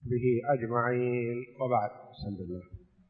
به أجمعين، وبعد. بسم الله.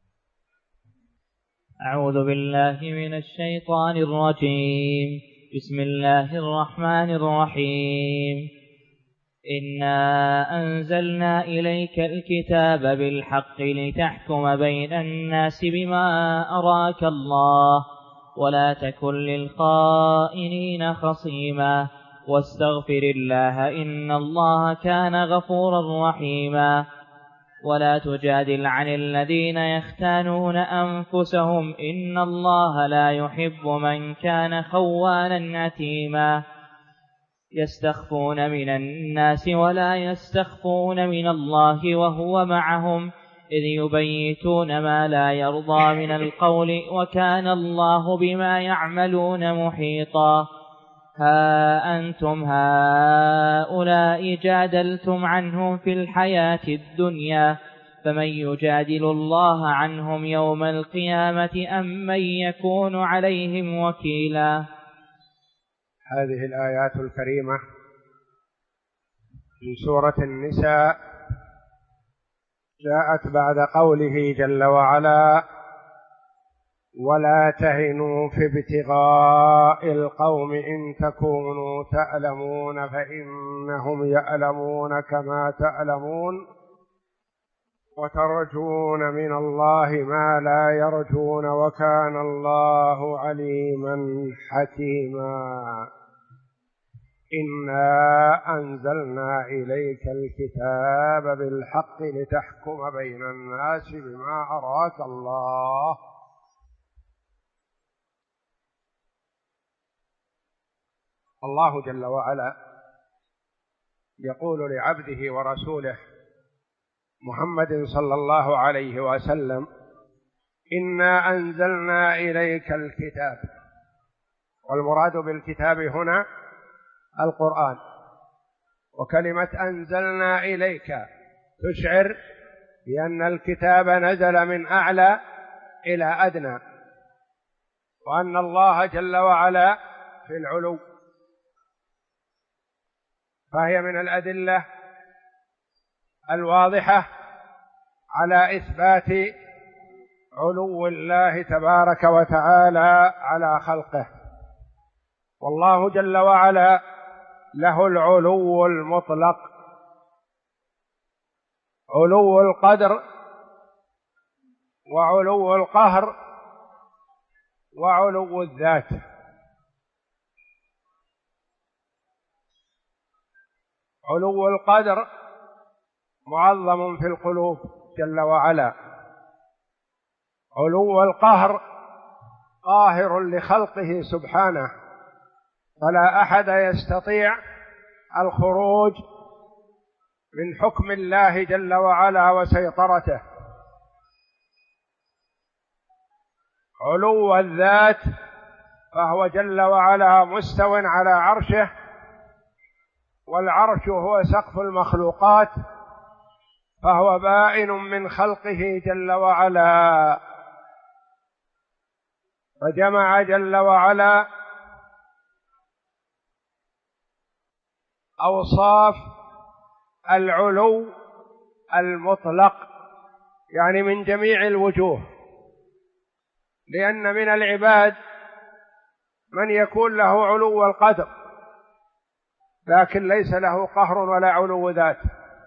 أعوذ بالله من الشيطان الرجيم. بسم الله الرحمن الرحيم. إنا أنزلنا إليك الكتاب بالحق لتحكم بين الناس بما أراك الله ولا تكن للخائنين خصيما واستغفر الله إن الله كان غفورا رحيما. ولا تجادل عن الذين يختانون أنفسهم إن الله لا يحب من كان خوانا أثيما. يستخفون من الناس ولا يستخفون من الله وهو معهم إذ يبيتون ما لا يرضى من القول وكان الله بما يعملون محيطا. ها أنتم هؤلاء جادلتم عنهم في الحياة الدنيا فمن يجادل الله عنهم يوم القيامة أم من يكون عليهم وكيلا. هذه الآيات الكريمة من سورة النساء جاءت بعد قوله جل وعلا: ولا تهنوا في ابتغاء القوم إن تكونوا تألمون فإنهم يألمون كما تألمون وترجون من الله ما لا يرجون وكان الله عليما حكيما. إنا أنزلنا إليك الكتاب بالحق لتحكم بين الناس بما أراك الله. الله جل وعلا يقول لعبده ورسوله محمد صلى الله عليه وسلم: إنا أنزلنا إليك الكتاب. والمراد بالكتاب هنا القرآن. وكلمة أنزلنا إليك تشعر بأن الكتاب نزل من أعلى إلى أدنى، وأن الله جل وعلا في العلو، فهي من الأدلة الواضحة على إثبات علو الله تبارك وتعالى على خلقه. والله جل وعلا له العلو المطلق، علو القدر وعلو القهر وعلو الذات. علو القدر معظم في القلوب جل وعلا. علو القهر قاهر لخلقه سبحانه، فلا أحد يستطيع الخروج من حكم الله جل وعلا وسيطرته. علو الذات فهو جل وعلا مستو على عرشه، والعرش هو سقف المخلوقات، فهو بائن من خلقه جل وعلا. فجمع جل وعلا أوصاف العلو المطلق، يعني من جميع الوجوه، لأن من العباد من يكون له علو القدر لكن ليس له قهر ولا علو ذات،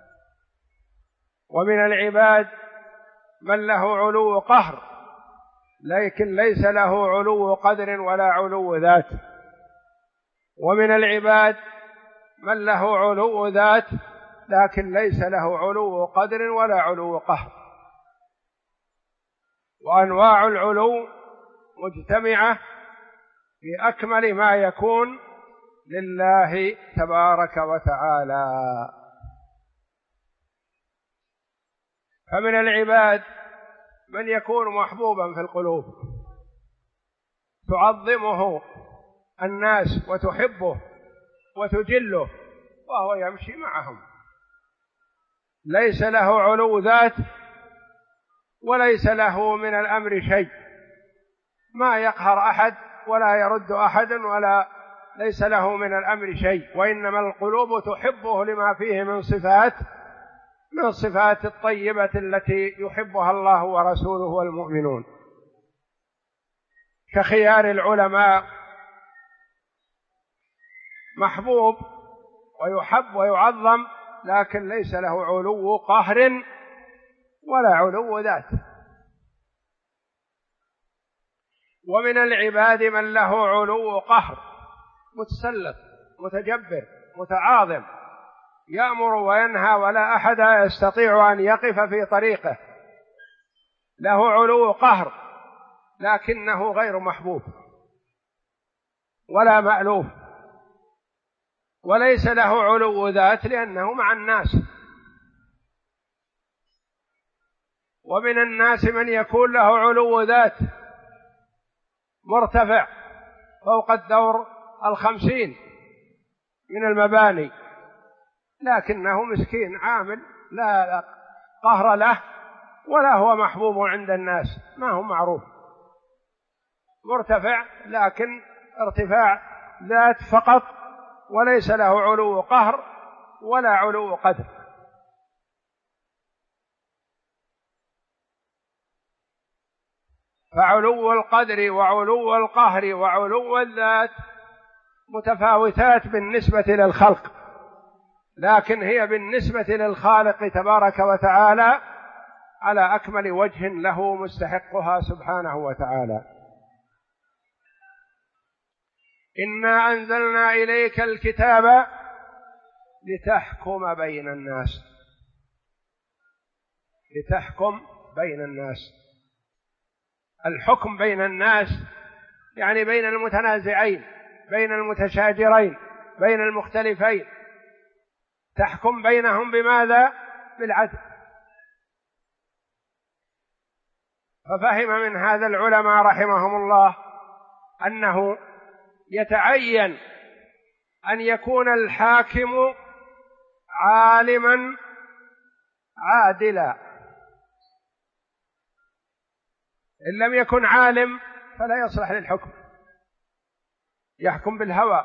ومن العباد من له علو قهر لكن ليس له علو قدر ولا علو ذات، ومن العباد من له علو ذات لكن ليس له علو قدر ولا علو قهر. وأنواع العلو مجتمعة في أكمل ما يكون لله تبارك وتعالى. فمن العباد من يكون محبوبا في القلوب، تعظمه الناس وتحبه وتجله وهو يمشي معهم، ليس له علو ذات وليس له من الأمر شيء، ما يقهر أحد ولا يرد أحدا ولا ليس له من الأمر شيء، وإنما القلوب تحبه لما فيه من صفات من الصفات الطيبة التي يحبها الله ورسوله والمؤمنون، كخيار العلماء، محبوب ويحب ويعظم، لكن ليس له علو قهر ولا علو ذات. ومن العباد من له علو قهر، متسلط متجبر متعاظم، يأمر وينهى ولا أحد يستطيع أن يقف في طريقه، له علو قهر لكنه غير محبوب ولا مألوف، وليس له علو ذات لأنه مع الناس. ومن الناس من يكون له علو ذات مرتفع فوق الدور 50 من المباني، لكنه مسكين عامل لا قهر له ولا هو محبوب عند الناس، ما هو معروف، مرتفع لكن ارتفاع ذات فقط، وليس له علو قهر ولا علو قدر. فعلو القدر وعلو القهر وعلو الذات متفاوتات بالنسبة للخلق، لكن هي بالنسبة للخالق تبارك وتعالى على أكمل وجه له مستحقها سبحانه وتعالى. إنا أنزلنا إليك الكتاب لتحكم بين الناس، لتحكم بين الناس. الحكم بين الناس يعني بين المتنازعين، بين المتشاجرين، بين المختلفين، تحكم بينهم بماذا؟ بالعدل. ففهم من هذا العلماء رحمهم الله أنه يتعين أن يكون الحاكم عالما عادلا، إن لم يكن عالم فلا يصلح للحكم، يحكم بالهوى.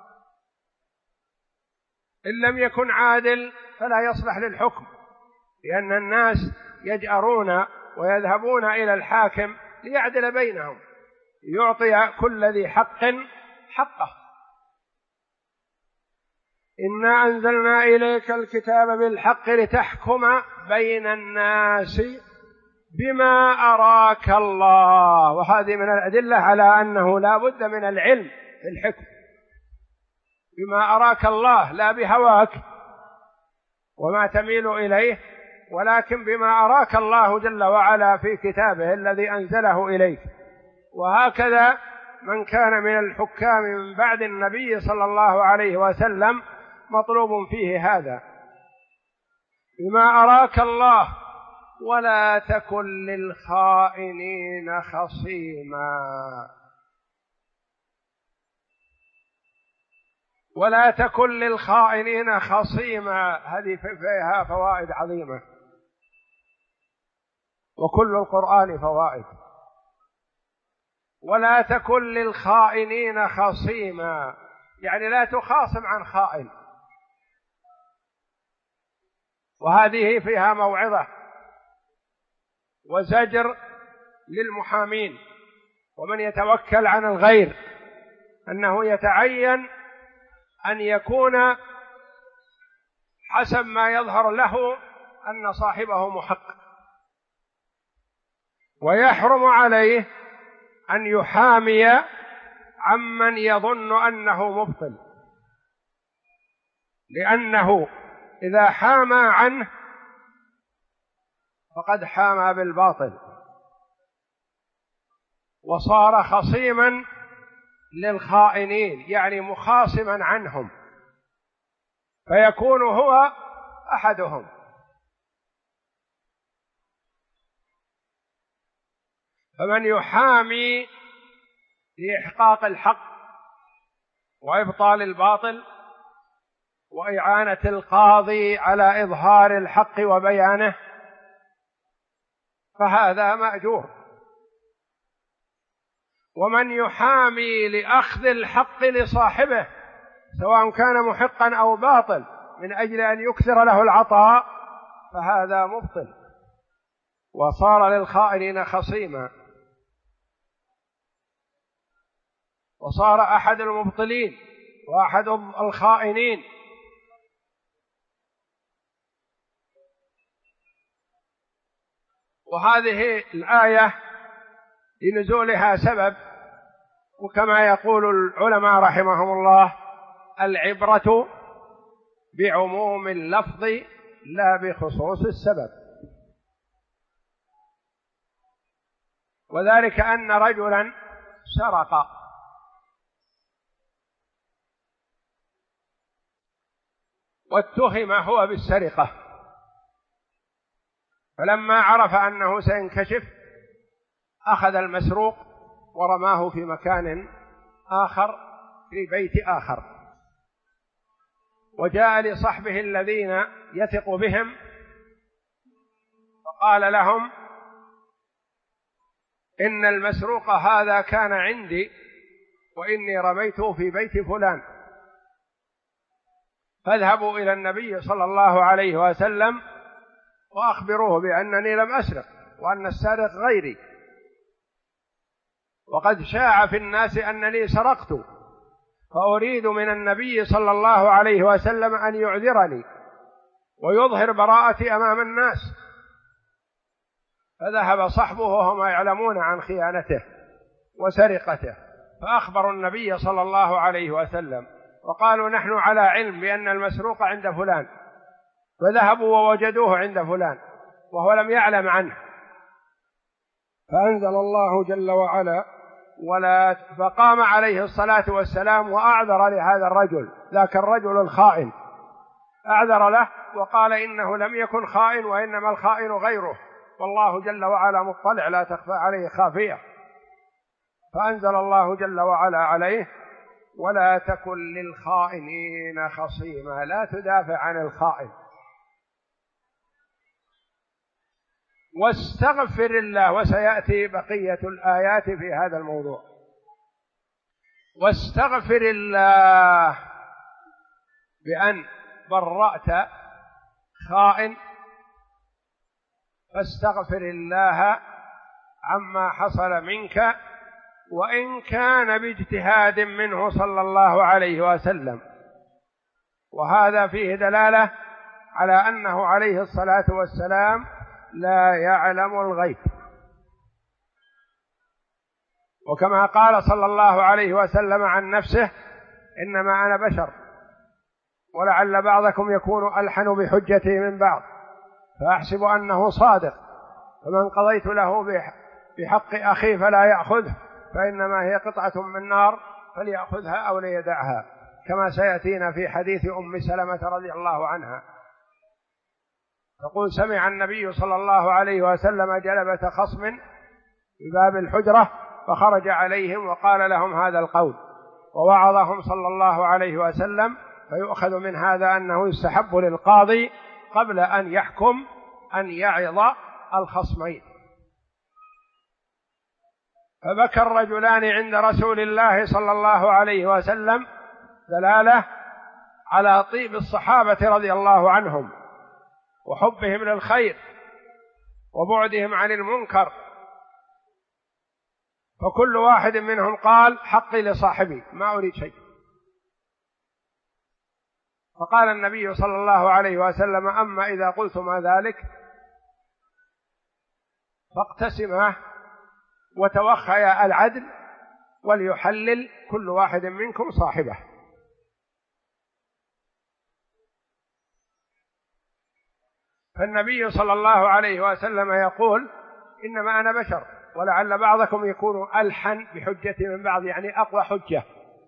إن لم يكن عادل فلا يصلح للحكم، لأن الناس يجأرون ويذهبون إلى الحاكم ليعدل بينهم، يعطي كل ذي حق حقه. إنا أنزلنا إليك الكتاب بالحق لتحكم بين الناس بما أراك الله. وهذه من الأدلة على أنه لا بد من العلم في الحكم، بما أراك الله، لا بهواك وما تميل إليه، ولكن بما أراك الله جل وعلا في كتابه الذي أنزله إليك. وهكذا من كان من الحكام من بعد النبي صلى الله عليه وسلم مطلوب فيه هذا، بما أراك الله، ولا تكن للخائنين خصيما. ولا تكن للخائنين خصيما، هذه فيها فوائد عظيمة، وكل القرآن فوائد. ولا تكن للخائنين خصيما يعني لا تخاصم عن خائن، وهذه فيها موعظة وزجر للمحامين ومن يتوكل عن الغير، أنه يتعين أن يكون حسب ما يظهر له أن صاحبه محقق، ويحرم عليه أن يحامي عمن يظن أنه مبطل، لأنه إذا حامى عنه فقد حامى بالباطل وصار خصيما للخائنين، يعني مخاصما عنهم، فيكون هو أحدهم. فمن يحامي لإحقاق الحق وإبطال الباطل وإعانة القاضي على إظهار الحق وبيانه فهذا مأجور. ومن يحامي لأخذ الحق لصاحبه سواء كان محقا أو باطل من أجل أن يكثر له العطاء فهذا مبطل وصار للخائنين خصيما، وصار أحد المبطلين وأحد الخائنين. وهذه الآية لنزولها سبب، وكما يقول العلماء رحمهم الله: العبرة بعموم اللفظ لا بخصوص السبب. وذلك أن رجلا سرق واتهم هو بالسرقة، فلما عرف أنه سينكشف أخذ المسروق ورماه في مكان آخر في بيت آخر، وجاء لصحبه الذين يثق بهم فقال لهم: إن المسروق هذا كان عندي وإني رميته في بيت فلان، فاذهبوا إلى النبي صلى الله عليه وسلم وأخبروه بأنني لم أسرق وأن السارق غيري، وقد شاع في الناس أنني سرقت، فأريد من النبي صلى الله عليه وسلم أن يعذرني ويظهر براءتي أمام الناس. فذهب صحبه وهم يعلمون عن خيانته وسرقته، فأخبروا النبي صلى الله عليه وسلم وقالوا: نحن على علم بأن المسروق عند فلان، فذهبوا ووجدوه عند فلان وهو لم يعلم عنه. فأنزل الله جل وعلا: فقام عليه الصلاة والسلام وأعذر لهذا الرجل، ذاك الرجل الخائن أعذر له وقال: إنه لم يكن خائن وإنما الخائن غيره، والله جل وعلا مطلع لا تخفى عليه خافية. فأنزل الله جل وعلا عليه: ولا تكن للخائنين خصيما، لا تدافع عن الخائن، واستغفر الله. وسيأتي بقية الآيات في هذا الموضوع. واستغفر الله بأن برأت خائن، فاستغفر الله عما حصل منك، وإن كان باجتهاد منه صلى الله عليه وسلم. وهذا فيه دلالة على أنه عليه الصلاة والسلام لا يعلم الغيب، وكما قال صلى الله عليه وسلم عن نفسه: إنما أنا بشر ولعل بعضكم يكون ألحن بحجتي من بعض، فأحسب أنه صادق، فمن قضيت له بحق أخيه فلا يأخذه، فإنما هي قطعة من نار فليأخذها أو ليدعها، كما سيأتينا في حديث أم سلمة رضي الله عنها. تقول: سمع النبي صلى الله عليه وسلم جلبة خصم بباب الحجرة فخرج عليهم وقال لهم هذا القول، ووعظهم صلى الله عليه وسلم. فيؤخذ من هذا أنه يستحب للقاضي قبل أن يحكم أن يعظ الخصمين. فبكى الرجلان عند رسول الله صلى الله عليه وسلم، دلالة على طيب الصحابة رضي الله عنهم وحبهم للخير وبعدهم عن المنكر، فكل واحد منهم قال: حقي لصاحبي، ما أريد شيء. فقال النبي صلى الله عليه وسلم: أما إذا قلتما ذلك فاقتسماه وتوخيا العدل، وليحلل كل واحد منكم صاحبه. فالنبي صلى الله عليه وسلم يقول: إنما أنا بشر ولعل بعضكم يكون ألحن بحجتي من بعض، يعني أقوى حجة.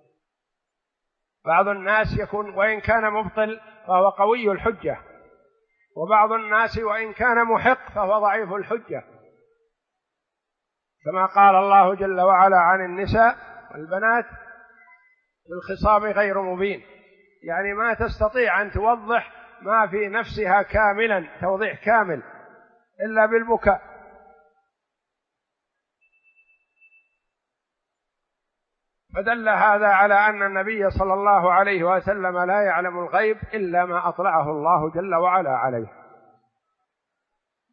بعض الناس يكون وإن كان مبطل فهو قوي الحجة، وبعض الناس وإن كان محق فهو ضعيف الحجة، كما قال الله جل وعلا عن النساء والبنات: في الخصام غير مبين، يعني ما تستطيع أن توضح ما في نفسها كاملا توضيح كامل إلا بالبكاء. فدل هذا على أن النبي صلى الله عليه وسلم لا يعلم الغيب إلا ما أطلعه الله جل وعلا عليه.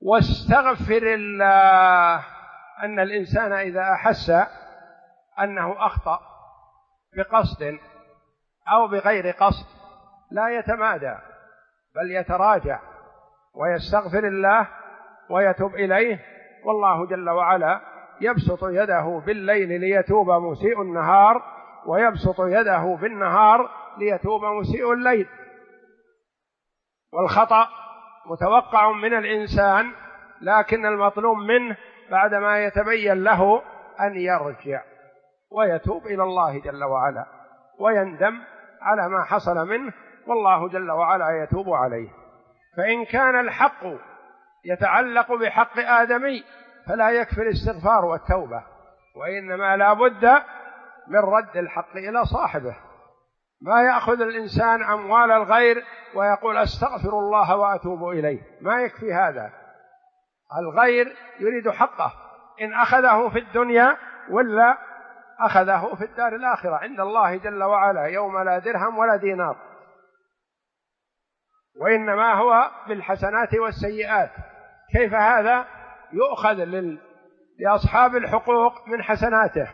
واستغفر الله، أن الإنسان إذا أحس أنه أخطأ بقصد أو بغير قصد لا يتمادى، بل يتراجع ويستغفر الله ويتوب إليه، والله جل وعلا يبسط يده بالليل ليتوب مسيء النهار، ويبسط يده بالنهار ليتوب مسيء الليل. والخطأ متوقع من الإنسان، لكن المطلوب منه بعدما يتبين له أن يرجع ويتوب إلى الله جل وعلا ويندم على ما حصل منه، والله جل وعلا يتوب عليه. فإن كان الحق يتعلق بحق آدمي فلا يكفي الاستغفار والتوبة، وإنما لا بد من رد الحق إلى صاحبه. ما يأخذ الإنسان أموال الغير ويقول أستغفر الله وأتوب إليه، ما يكفي هذا. الغير يريد حقه، إن أخذه في الدنيا ولا أخذه في الدار الآخرة عند الله جل وعلا يوم لا درهم ولا دينار، وإنما هو بالحسنات والسيئات. كيف هذا؟ يؤخذ لأصحاب الحقوق من حسناته،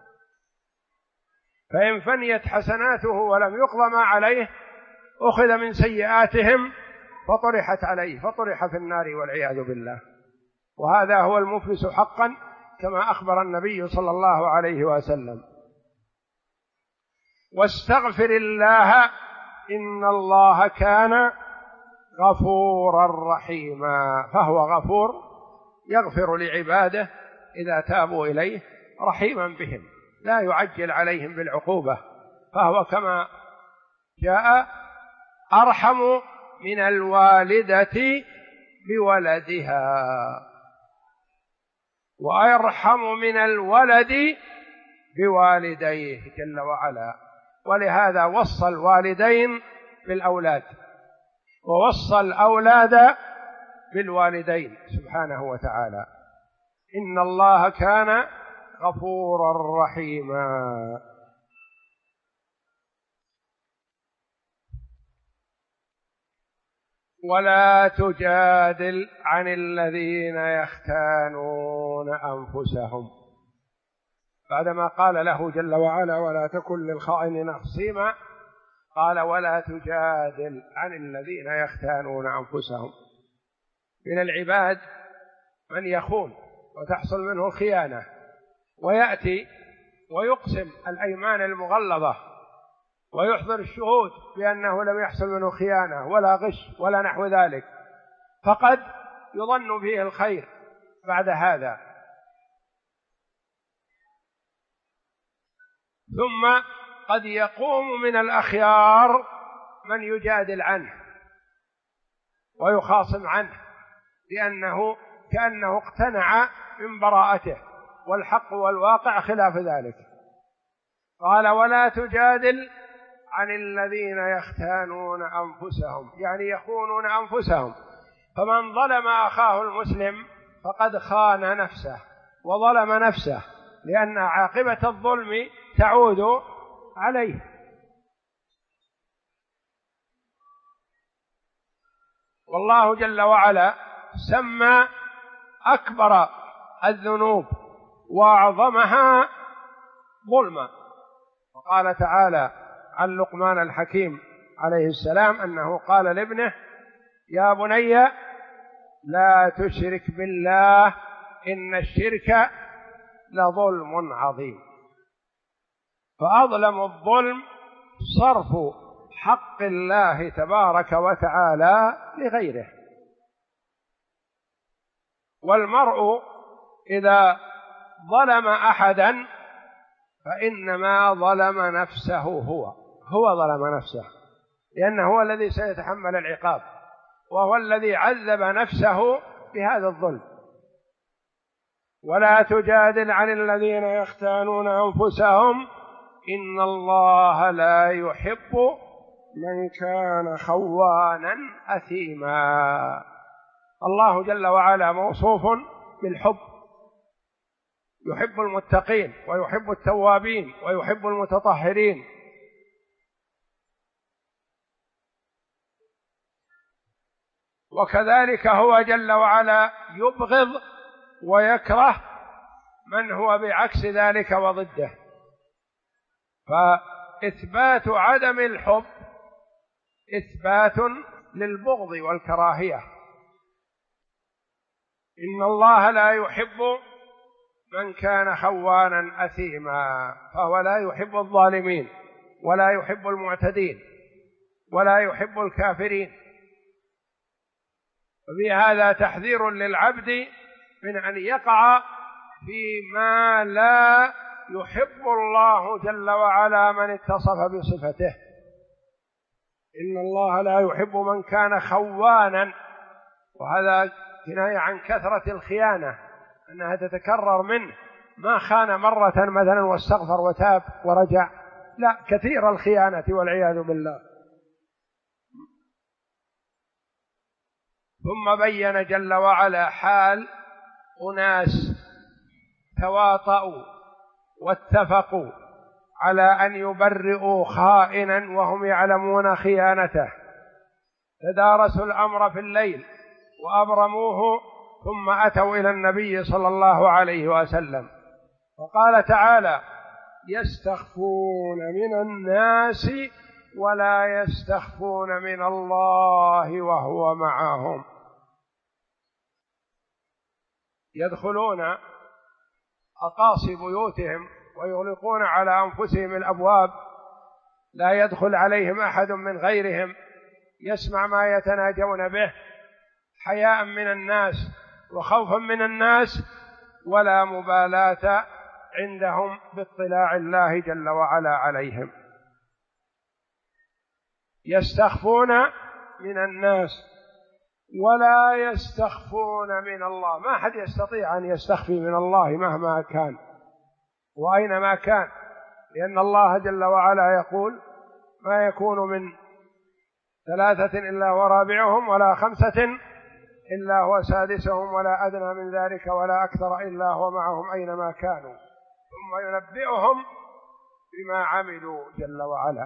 فإن فنيت حسناته ولم يقضى ما عليه أخذ من سيئاتهم فطرحت عليه فطرح في النار والعياذ بالله. وهذا هو المفلس حقا كما أخبر النبي صلى الله عليه وسلم. واستغفر الله إن الله كان غفورا رحيما، فهو غفور يغفر لعباده إذا تابوا إليه، رحيما بهم لا يعجل عليهم بالعقوبة، فهو كما جاء أرحم من الوالدة بولدها وأرحم من الولد بوالديه جل وعلا. ولهذا وصى الوالدين بالأولاد ووصى الأولاد بالوالدين سبحانه وتعالى. إن الله كان غفورا رحيما. ولا تجادل عن الذين يختانون أنفسهم، بعدما قال له جل وعلا ولا تكن للخائنين خصيما، قال ولا تجادل عن الذين يختانون أنفسهم. من العباد من يخون وتحصل منه الخيانة، ويأتي ويقسم الأيمان المغلظة ويحضر الشهود بأنه لم يحصل منه خيانة ولا غش ولا نحو ذلك، فقد يظن فيه الخير بعد هذا، ثم قد يقوم من الأخيار من يجادل عنه ويخاصم عنه لأنه كأنه اقتنع من براءته، والحق والواقع خلاف ذلك. قال ولا تجادل عن الذين يختانون أنفسهم، يعني يخونون أنفسهم. فمن ظلم أخاه المسلم فقد خان نفسه وظلم نفسه، لأن عاقبة الظلم تعود عليه. والله جل وعلا سمى أكبر الذنوب وأعظمها ظلما، وقال تعالى عن لقمان الحكيم عليه السلام أنه قال لابنه يا بني لا تشرك بالله إن الشرك لظلم عظيم. فأظلم الظلم صرف حق الله تبارك وتعالى لغيره. والمرء إذا ظلم أحدا فإنما ظلم نفسه، هو ظلم نفسه، لأنه هو الذي سيتحمل العقاب، وهو الذي عذب نفسه بهذا الظلم. ولا تجادل عن الذين يختانون أنفسهم إن الله لا يحب من كان خوانا أثيما. الله جل وعلا موصوف بالحب، يحب المتقين ويحب التوابين ويحب المتطهرين. وكذلك هو جل وعلا يبغض ويكره من هو بعكس ذلك وضده. فإثبات عدم الحب إثبات للبغض والكراهية. إن الله لا يحب من كان خوانا أثيما، فهو لا يحب الظالمين ولا يحب المعتدين ولا يحب الكافرين. وفي هذا تحذير للعبد من أن يقع فيما لا يحب الله جل وعلا من اتصف بصفته. إن الله لا يحب من كان خوانا، وهذا كناية عن كثرة الخيانة، أنها تتكرر منه، ما خان مرة مثلا واستغفر وتاب ورجع، لا، كثير الخيانة والعياذ بالله. ثم بين جل وعلا حال أناس تواطؤوا واتفقوا على أن يبرئوا خائنا وهم يعلمون خيانته، تدارسوا الأمر في الليل وأبرموه، ثم أتوا إلى النبي صلى الله عليه وسلم، وقال تعالى: يستخفون من الناس ولا يستخفون من الله وهو معهم. يدخلون أقاصي بيوتهم ويغلقون على أنفسهم الأبواب، لا يدخل عليهم أحد من غيرهم، يسمع ما يتناجون به حياء من الناس وخوفا من الناس، ولا مبالاة عندهم باطلاع الله جل وعلا عليهم. يستخفون من الناس ولا يستخفون من الله. ما أحد يستطيع أن يستخفي من الله مهما كان وأينما كان، لأن الله جل وعلا يقول: ما يكون من 3 إلا ورابعهم ولا 5 إلا هو سادسهم ولا أدنى من ذلك ولا أكثر إلا هو معهم أينما كانوا ثم ينبئهم بما عملوا جل وعلا.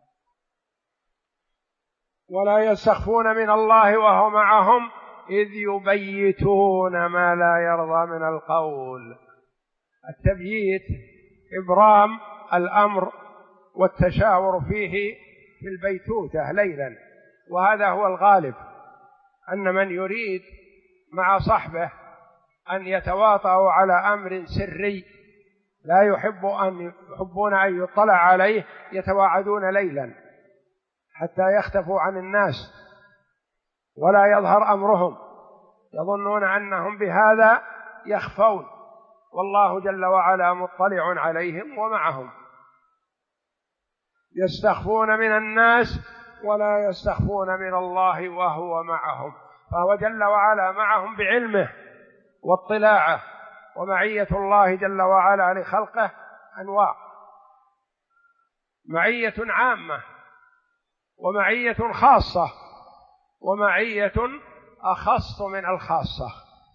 ولا يستخفون من الله وهو معهم إذ يبيتون ما لا يرضى من القول. التبييت إبرام الأمر والتشاور فيه في البيتوتة ليلا، وهذا هو الغالب، أن من يريد مع صحبه أن يتواطؤوا على أمر سري لا يحبون أن يطلع عليه يتواعدون ليلا حتى يختفوا عن الناس ولا يظهر أمرهم، يظنون أنهم بهذا يخفون، والله جل وعلا مطلع عليهم ومعهم. يستخفون من الناس ولا يستخفون من الله وهو معهم، فهو جل وعلا معهم بعلمه واطلاعه. ومعية الله جل وعلا لخلقه أنواع: معية عامة، ومعية خاصة، ومعية أخص من الخاصة.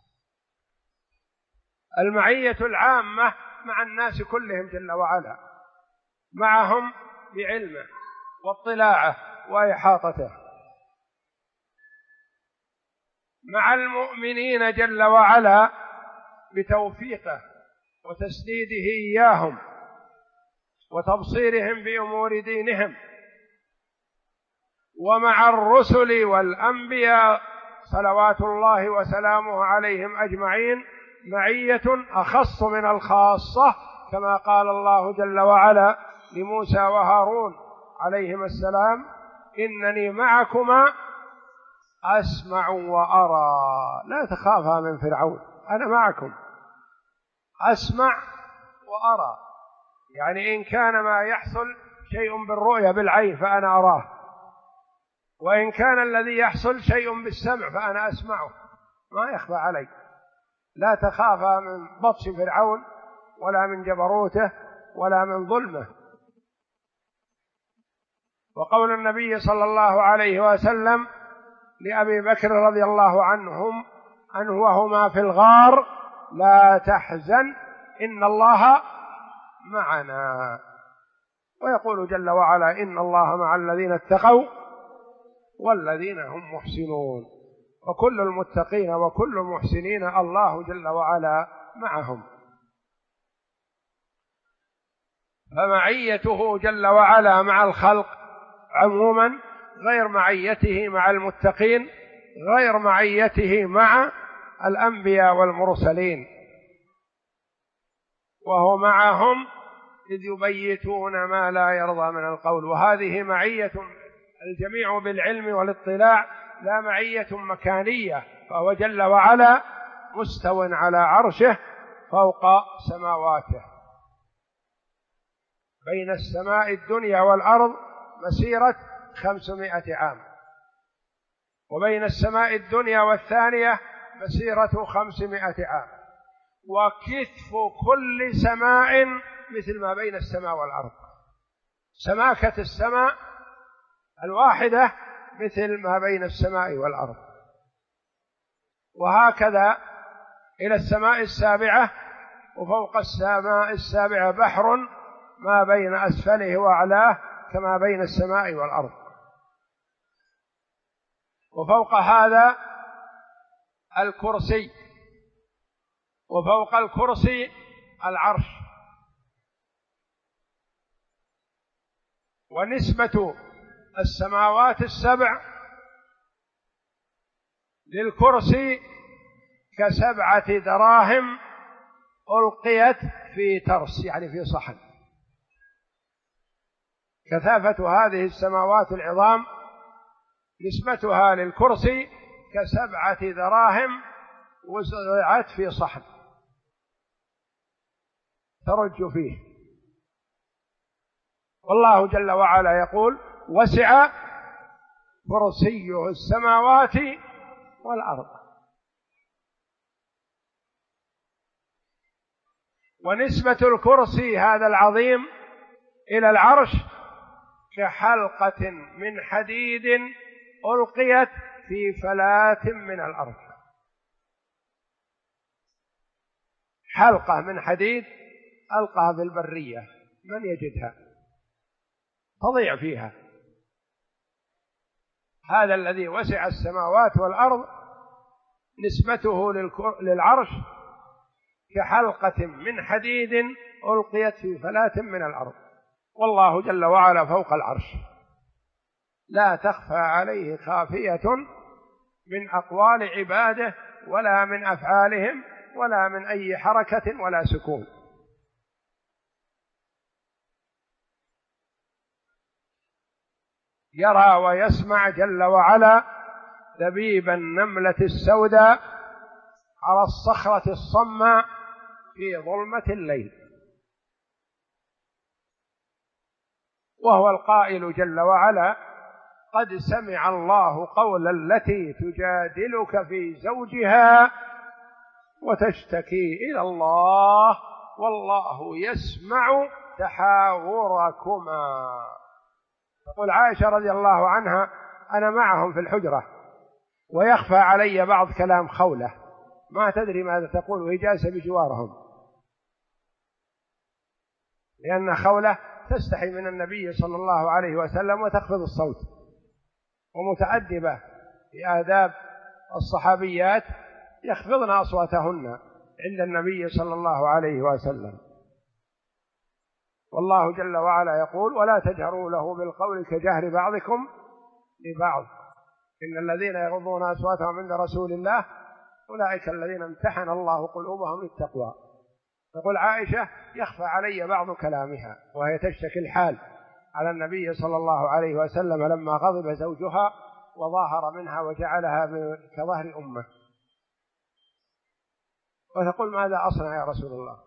المعية العامة مع الناس كلهم جل وعلا، معهم بعلمه واطلاعه وإحاطته. مع المؤمنين جل وعلا بتوفيقه وتسديده إياهم وتبصيرهم بأمور دينهم. ومع الرسل والأنبياء صلوات الله وسلامه عليهم أجمعين معية أخص من الخاصة، كما قال الله جل وعلا لموسى وهارون عليهما السلام: إنني معكما أسمع وأرى لا تخافا من فرعون، أنا معكم أسمع وأرى. يعني إن كان ما يحصل شيء بالرؤية بالعين فأنا أراه، وإن كان الذي يحصل شيء بالسمع فأنا أسمعه، ما يخفى علي. لا تخافا من بطش فرعون ولا من جبروته ولا من ظلمه. وقول النبي صلى الله عليه وسلم لأبي بكر رضي الله عنه وهما في الغار: لا تحزن إن الله معنا. ويقول جل وعلا: إن الله مع الذين اتقوا والذين هم محسنون. وكل المتقين وكل المحسنين الله جل وعلا معهم. فمعيته جل وعلا مع الخلق عموما غير معيته مع المتقين، غير معيته مع الأنبياء والمرسلين، وهو معهم إذ يبيتون ما لا يرضى من القول. وهذه معية الجميع بالعلم والاطلاع، لا معية مكانية، فهو جل وعلا مستو على عرشه فوق سماواته. بين السماء الدنيا والأرض مسيرة 500 عام، وبين السماء الدنيا والثانية مسيرة 500 عام، وكتف كل سماء مثل ما بين السماء والأرض. سماكة السماء الواحدة مثل ما بين السماء والأرض، وهكذا إلى السماء السابعة، وفوق السماء السابعة بحر ما بين أسفله وأعلاه كما بين السماء والأرض. وفوق هذا الكرسي، وفوق الكرسي العرش. ونسبة السماوات السبع للكرسي ك7 دراهم ألقيت في ترس، يعني في صحن. كثافة هذه السماوات العظام نسبتها للكرسي ك7 دراهم وزرعت في صحن ترج فيه. والله جل وعلا يقول: وسع كرسيه السماوات والأرض. ونسبة الكرسي هذا العظيم إلى العرش كحلقة من حديد ألقيت في فلاة من الأرض. حلقة من حديد ألقاها في البرية، من يجدها؟ تضيع فيها. هذا الذي وسع السماوات والأرض نسبته للعرش كحلقة من حديد ألقيت في فلاة من الأرض. والله جل وعلا فوق العرش، لا تخفى عليه خافية من أقوال عباده ولا من أفعالهم ولا من أي حركة ولا سكون. يرى ويسمع جل وعلا دبيب النملة السوداء على الصخرة الصماء في ظلمة الليل. وهو القائل جل وعلا: قد سمع الله قول التي تجادلك في زوجها وتشتكي إلى الله والله يسمع تحاوركما. تقول عائشة رضي الله عنها: أنا معهم في الحجرة ويخفى علي بعض كلام خولة، ما تدري ماذا تقول وهي جالسة بجوارهم، لأن خولة تستحي من النبي صلى الله عليه وسلم وتخفض الصوت، ومتأدبة بآداب الصحابيات يخفضن أصواتهن عند النبي صلى الله عليه وسلم. والله جل وعلا يقول: ولا تجهروا له بالقول كجهر بعضكم لبعض إن الذين يغضون أصواتهم عند رسول الله أولئك الذين امتحن الله قلوبهم للتقوى. تقول عائشة: يخفى علي بعض كلامها، وهي تشتكي الحال على النبي صلى الله عليه وسلم لما غضب زوجها وظاهر منها وجعلها كظهر أمه، وتقول: ماذا أصنع يا رسول الله؟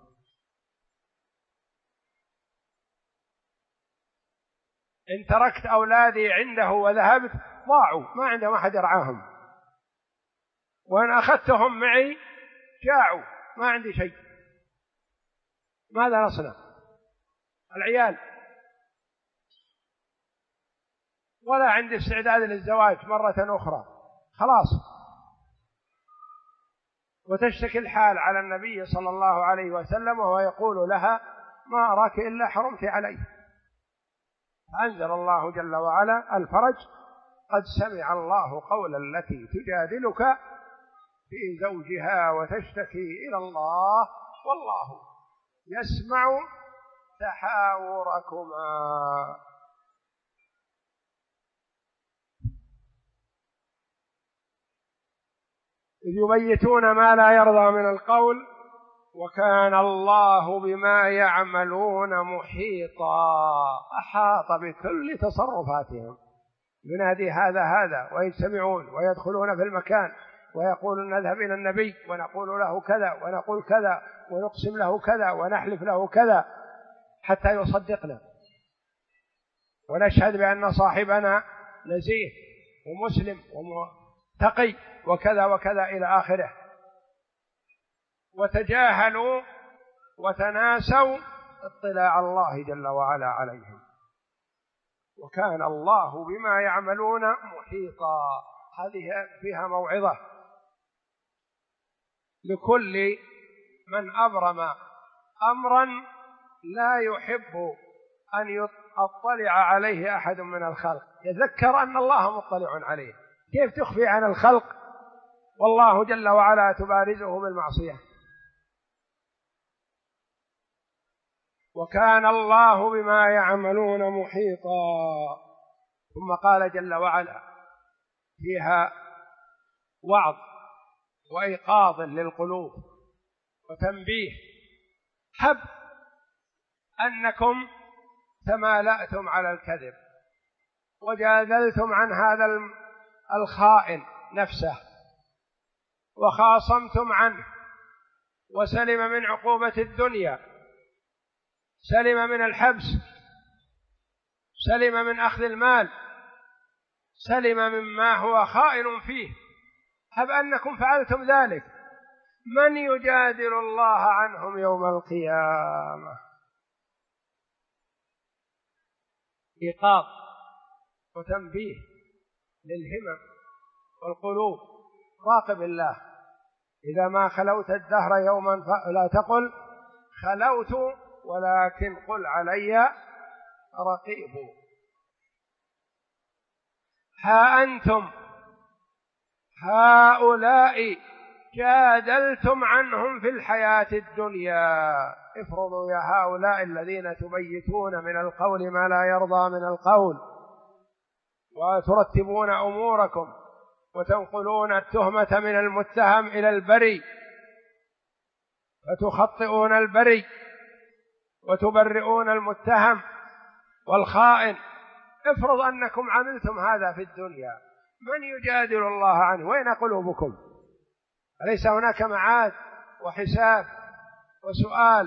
إن تركت أولادي عنده وذهبت ضاعوا، ما عندهم أحد يرعاهم، وإن أخذتهم معي جاعوا، ما عندي شيء، ماذا نصنع؟ العيال، ولا عندي استعداد للزواج مرة أخرى، خلاص. وتشتكي الحال على النبي صلى الله عليه وسلم وهو يقول لها: ما أراك إلا حرمت علي. أنزل الله جل وعلا الفرج قد سمع الله قول التي تجادلك في زوجها وتشتكي إلى الله والله يسمع تحاوركما. إذ يبيتون ما لا يرضى من القول وكان الله بما يعملون محيطا، أحاط بكل تصرفاتهم، ينادي هذا ويجتمعون ويدخلون في المكان ويقولون نذهب إلى النبي ونقول له كذا ونقول كذا ونقسم له كذا ونحلف له كذا حتى يصدقنا ونشهد بأن صاحبنا نزيه ومسلم ومتقي وكذا وكذا إلى آخره. وتجاهلوا وتناسوا اطلاع الله جل وعلا عليهم، وكان الله بما يعملون محيطا. هذه فيها موعظة لكل من أبرم أمرا لا يحب أن يطلع عليه أحد من الخلق، يذكر أن الله مطلع عليه. كيف تخفي عن الخلق والله جل وعلا تبارزه بالمعصية؟ وكان الله بما يعملون محيطا. ثم قال جل وعلا فيها وعظ وإيقاظ للقلوب وتنبيه: هب أنكم تمالأتم على الكذب وجادلتم عن هذا الخائن نفسه وخاصمتم عنه وسلم من عقوبة الدنيا، سلم من الحبس، سلم من أخذ المال، سلم مما هو خائن فيه. هب أنكم فعلتم ذلك، من يجادل الله عنهم يوم القيامة؟ إيقاظ وتنبيه للهمم والقلوب. راقب الله، إذا ما خلوت الدهر يوما فلا تقل خلوت، ولكن قل علي رقيب. ها أنتم هؤلاء جادلتم عنهم في الحياة الدنيا. افرضوا يا هؤلاء الذين تبيتون من القول ما لا يرضى من القول وترتبون أموركم وتنقلون التهمة من المتهم إلى البري فتخطئون البري وتبرئون المتهم والخائن. افرض أنكم عملتم هذا في الدنيا، من يجادل الله عنه؟ وين قلوبكم؟ أليس هناك معاد وحساب وسؤال؟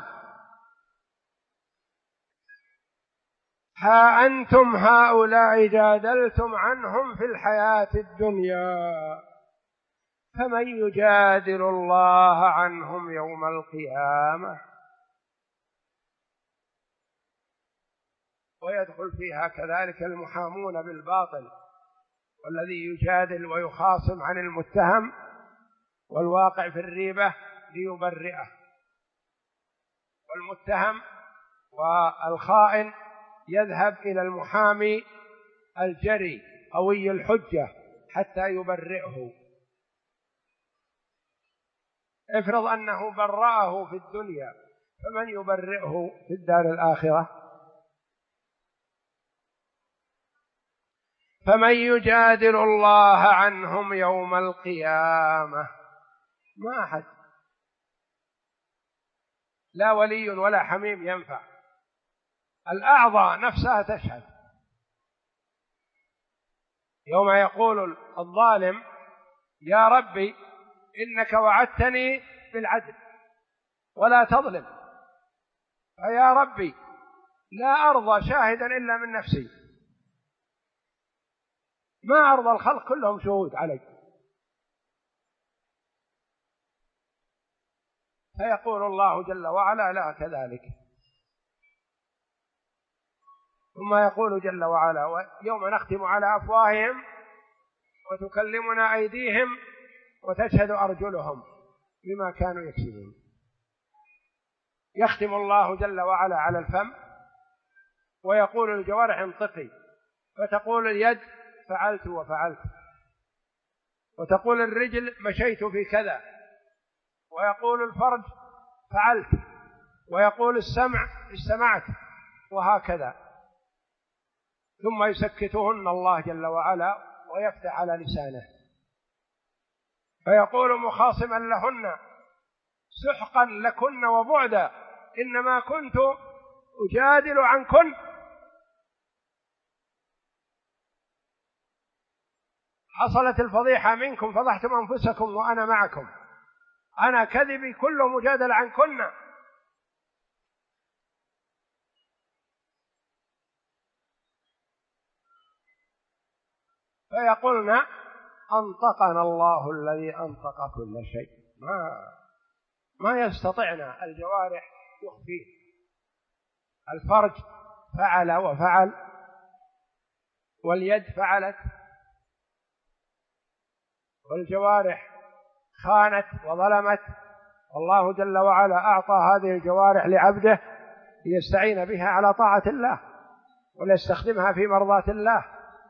ها أنتم هؤلاء جادلتم عنهم في الحياة الدنيا، فمن يجادل الله عنهم يوم القيامة؟ ويدخل فيها كذلك المحامون بالباطل، والذي يجادل ويخاصم عن المتهم والواقع في الريبة ليبرئه، والمتهم والخائن يذهب إلى المحامي الجري قوي الحجة حتى يبرئه. افرض أنه برأه في الدنيا، فمن يبرئه في الدار الآخرة؟ فمن يجادل الله عنهم يوم القيامة؟ ما أحد، لا ولي ولا حميم ينفع، الأعضاء نفسها تشهد. يوم يقول الظالم: يا ربي إنك وعدتني بالعدل ولا تظلم، فيا ربي لا أرضى شاهدا إلا من نفسي، ما أرضى الخلق كلهم شهود علي. فيقول الله جل وعلا: لا كذلك. ثم يقول جل وعلا: يوم نختم على أفواههم وتكلمنا أيديهم وتشهد أرجلهم بما كانوا يكسبون. يختم الله جل وعلا على الفم ويقول الجوارح انطقي، فتقول اليد فعلت وفعلت، وتقول الرجل مشيت في كذا، ويقول الفرج فعلت، ويقول السمع استمعت، وهكذا. ثم يسكتهن الله جل وعلا ويفتح على لسانه، فيقول مخاصما لهن سحقا لكن وبعدا، إنما كنت أجادل عنكن. حصلت الفضيحة منكم، فضحتم أنفسكم وأنا معكم، أنا كذبي كله مجادل عنكن. فيقولن أنطقنا الله الذي أنطق كل شيء. ما يستطعنا، الجوارح تخفي، الفرج فعل وفعل، واليد فعلت، والجوارح خانت وظلمت. الله جل وعلا أعطى هذه الجوارح لعبده ليستعين بها على طاعة الله وليستخدمها في مرضاة الله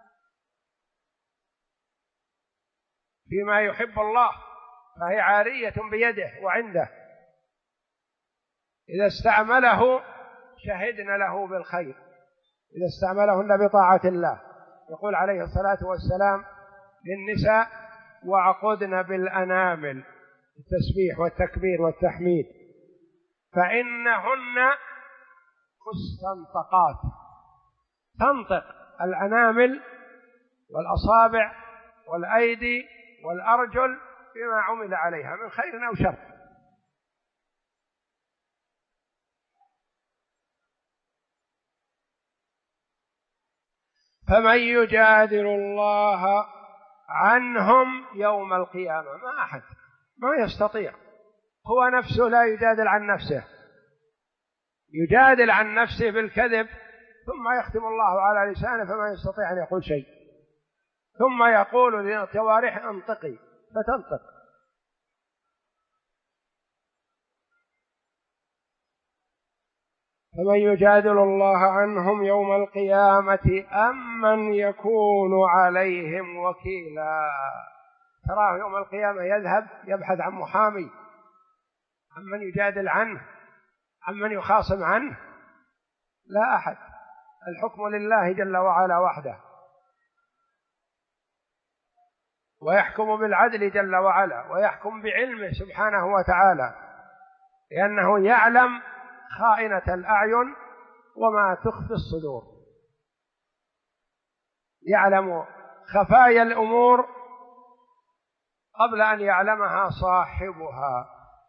فيما يحب الله، فهي عارية بيده وعنده. إذا استعمله شهدنا له بالخير، إذا استعملهن بطاعة الله. يقول عليه الصلاة والسلام للنساء: وعقدن بالأنامل، التسبيح والتكبير والتحميد، فإنهن مستنطقات. تنطق الأنامل والأصابع والأيدي والأرجل بما عمل عليها من خير أو شر. فمن يجادل الله عنهم يوم القيامة؟ ما أحد، ما يستطيع. هو نفسه لا يجادل عن نفسه، يجادل عن نفسه بالكذب، ثم يختم الله على لسانه فما يستطيع أن يقول شيء، ثم يقول للجوارح انطقي فتنطق. فمن يجادل الله عنهم يوم القيامة أم من يكون عليهم وكيلا؟ تراه يوم القيامة يذهب يبحث عن محامي، عمن يجادل عنه، عمن يخاصم عنه، لا أحد. الحكم لله جل وعلا وحده، ويحكم بالعدل جل وعلا، ويحكم بعلمه سبحانه وتعالى، لأنه يعلم خائنة الأعين وما تخفي الصدور، يعلم خفايا الأمور قبل أن يعلمها صاحبها.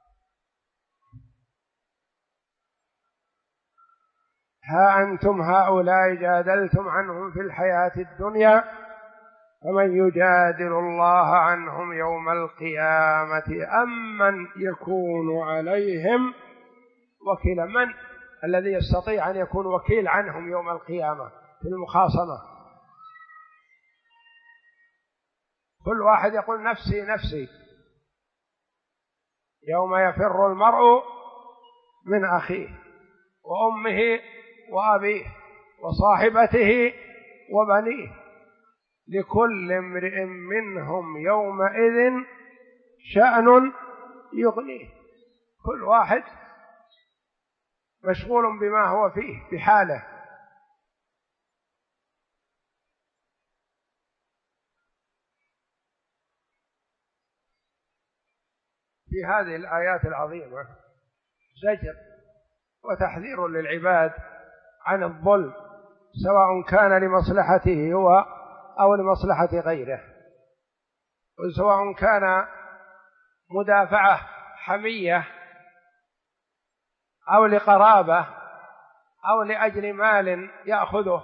ها أنتم هؤلاء جادلتم عنهم في الحياة الدنيا، فمن يجادل الله عنهم يوم القيامة أم من يكون عليهم وكيلا؟ من الذي يستطيع أن يكون وكيل عنهم يوم القيامة في المخاصمة؟ كل واحد يقول نفسي نفسي. يوم يفر المرء من أخيه وأمه وأبيه وصاحبته وبنيه لكل امرئ منهم يومئذ شأن يغنيه. كل واحد مشغول بما هو فيه بحاله. في هذه الآيات العظيمة زجر وتحذير للعباد عن الظلم، سواء كان لمصلحته هو أو لمصلحة غيره، وسواء كان مدافعة حمية أو لقرابة أو لأجل مال يأخذه،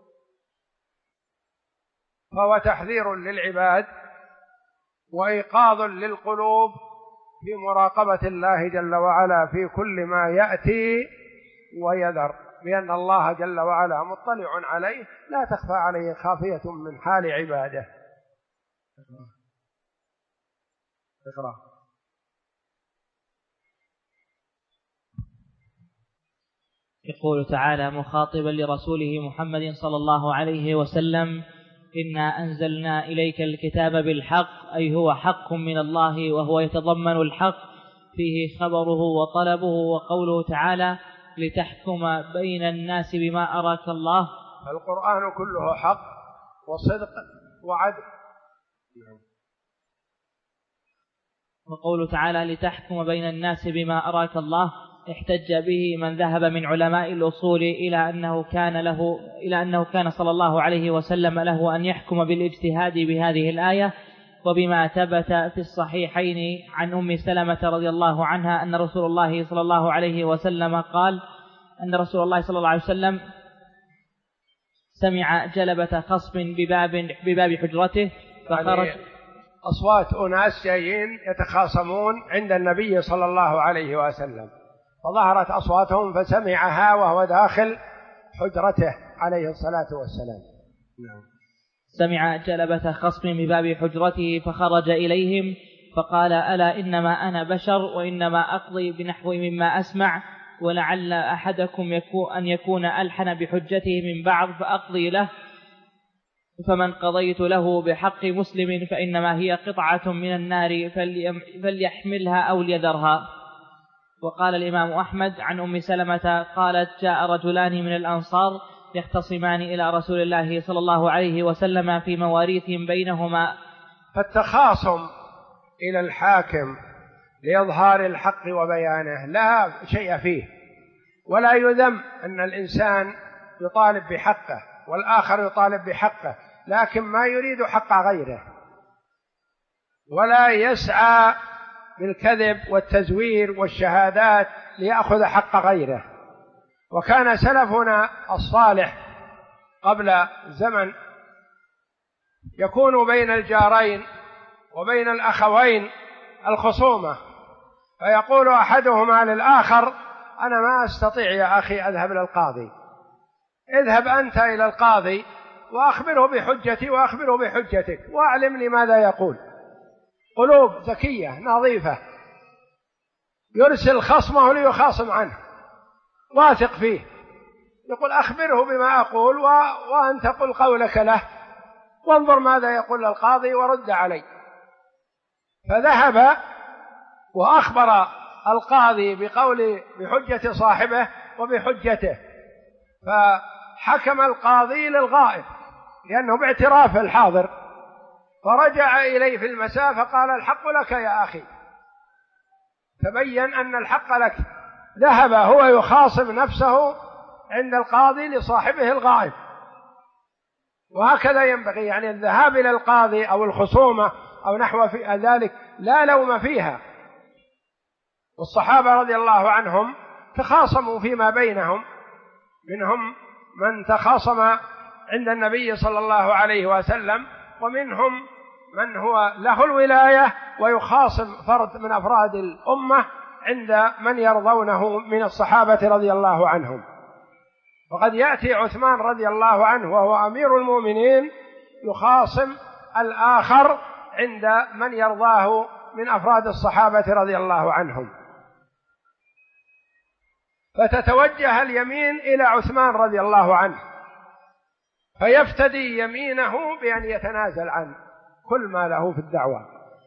فهو تحذير للعباد وإيقاظ للقلوب في مراقبة الله جل وعلا في كل ما يأتي ويذر، بأن الله جل وعلا مطلع عليه، لا تخفى عليه خافية من حال عباده. اقرأ. يقول تعالى مخاطبا لرسوله محمد صلى الله عليه وسلم: إنا أنزلنا إليك الكتاب بالحق، أي هو حق من الله وهو يتضمن الحق فيه خبره وطلبه. وقوله تعالى لتحكم بين الناس بما أراك الله، فالقرآن كله حق وصدق وعدل. وقوله تعالى لتحكم بين الناس بما أراك الله احتج به من ذهب من علماء الأصول إلى أنه كان صلى الله عليه وسلم له أن يحكم بالاجتهاد بهذه الآية، وبما ثبت في الصحيحين عن أم سلمة رضي الله عنها أن رسول الله صلى الله عليه وسلم قال أن رسول الله صلى الله عليه وسلم سمع جلبة خصم بباب حجرته فخرج. يعني أصوات أناس جايين يتخاصمون عند النبي صلى الله عليه وسلم، فظهرت أصواتهم فسمعها وهو داخل حجرته عليه الصلاة والسلام. سمع جلبة خصم بباب حجرته فخرج إليهم فقال ألا إنما أنا بشر وإنما أقضي بنحو مما أسمع، ولعل أحدكم أن يكون ألحن بحجته من بعض فأقضي له، فمن قضيت له بحق مسلم فإنما هي قطعة من النار فليحملها أو ليذرها. وقال الإمام أحمد عن أم سلمة قالت جاء رجلان من الأنصار يختصمان إلى رسول الله صلى الله عليه وسلم في مواريثهم بينهما. فالتخاصم إلى الحاكم لإظهار الحق وبيانه لا شيء فيه، ولا يذم أن الإنسان يطالب بحقه والآخر يطالب بحقه، لكن ما يريد حق غيره، ولا يسعى بالكذب والتزوير والشهادات ليأخذ حق غيره. وكان سلفنا الصالح قبل زمن يكون بين الجارين وبين الأخوين الخصومة، فيقول أحدهما للآخر أنا ما أستطيع يا أخي أذهب إلى القاضي، اذهب أنت إلى القاضي وأخبره بحجتي وأخبره بحجتك وأعلمني ماذا يقول. قلوب ذكية نظيفة، يرسل خصمه ليخاصم عنه واثق فيه، يقول أخبره بما أقول وأنت قل قولك له وانظر ماذا يقول القاضي ورد علي. فذهب وأخبر القاضي بحجة صاحبه وبحجته، فحكم القاضي للغائب لأنه باعتراف الحاضر، فرجع إليه في المساء فقال الحق لك يا أخي، تبين أن الحق لك. ذهب هو يخاصم نفسه عند القاضي لصاحبه الغائب. وهكذا ينبغي، يعني الذهاب إلى القاضي أو الخصومة أو نحو في ذلك لا لوم فيها. والصحابة رضي الله عنهم تخاصموا فيما بينهم، منهم من تخاصم عند النبي صلى الله عليه وسلم، ومنهم من هو له الولاية ويخاصم فرد من أفراد الأمة عند من يرضونه من الصحابة رضي الله عنهم. وقد يأتي عثمان رضي الله عنه وهو أمير المؤمنين يخاصم الآخر عند من يرضاه من أفراد الصحابة رضي الله عنهم، فتتوجه اليمين إلى عثمان رضي الله عنه فيفتدي يمينه بأن يتنازل عن كل ما له في الدعوة،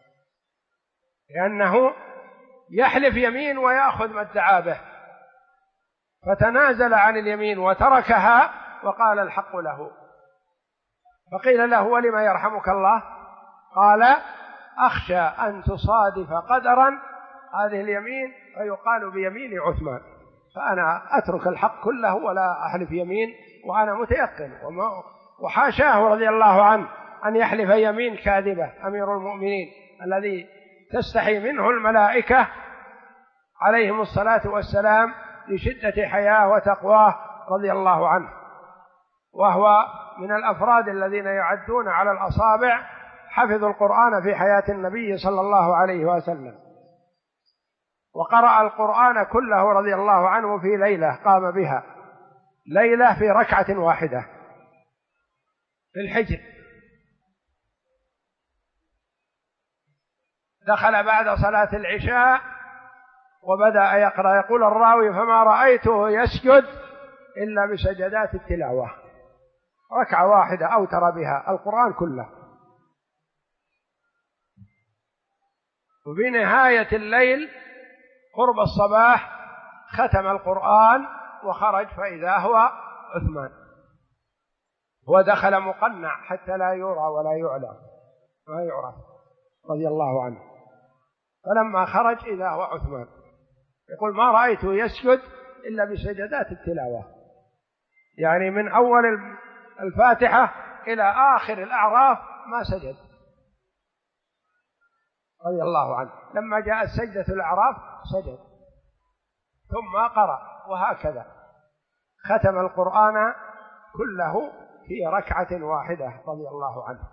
لأنه يحلف يمين ويأخذ ما ادعى به، فتنازل عن اليمين وتركها وقال الحق له. فقيل له ولما يرحمك الله؟ قال أخشى أن تصادف قدرا هذه اليمين فيقال بيمين عثمان، فأنا أترك الحق كله ولا أحلف يمين وأنا متيقن. وحاشاه رضي الله عنه أن يحلف يمين كاذبة أمير المؤمنين الذي تستحي منه الملائكة عليهم الصلاة والسلام لشدة حياه وتقواه رضي الله عنه، وهو من الأفراد الذين يعدون على الأصابع حفظوا القرآن في حياة النبي صلى الله عليه وسلم، وقرأ القرآن كله رضي الله عنه في ليلة قام بها، ليلة في ركعة واحدة في الحجر. دخل بعد صلاة العشاء وبدأ يقرأ، يقول الراوي فما رأيته يسجد إلا بسجدات التلاوة، ركعة واحدة أوتر بها القرآن كله. وبنهاية الليل قرب الصباح ختم القرآن وخرج فإذا هو عثمان، ودخل مقنع حتى لا يرى ولا يعلم ما يعرف رضي الله عنه. فلما خرج إذا هو عثمان، يقول ما رأيته يسجد إلا بسجدات التلاوة، يعني من أول الفاتحة إلى آخر الأعراف ما سجد رضي الله عنه. لما جاءت سجدة الأعراف سجد ثم قرأ، وهكذا ختم القرآن كله في ركعة واحدة رضي الله عنه.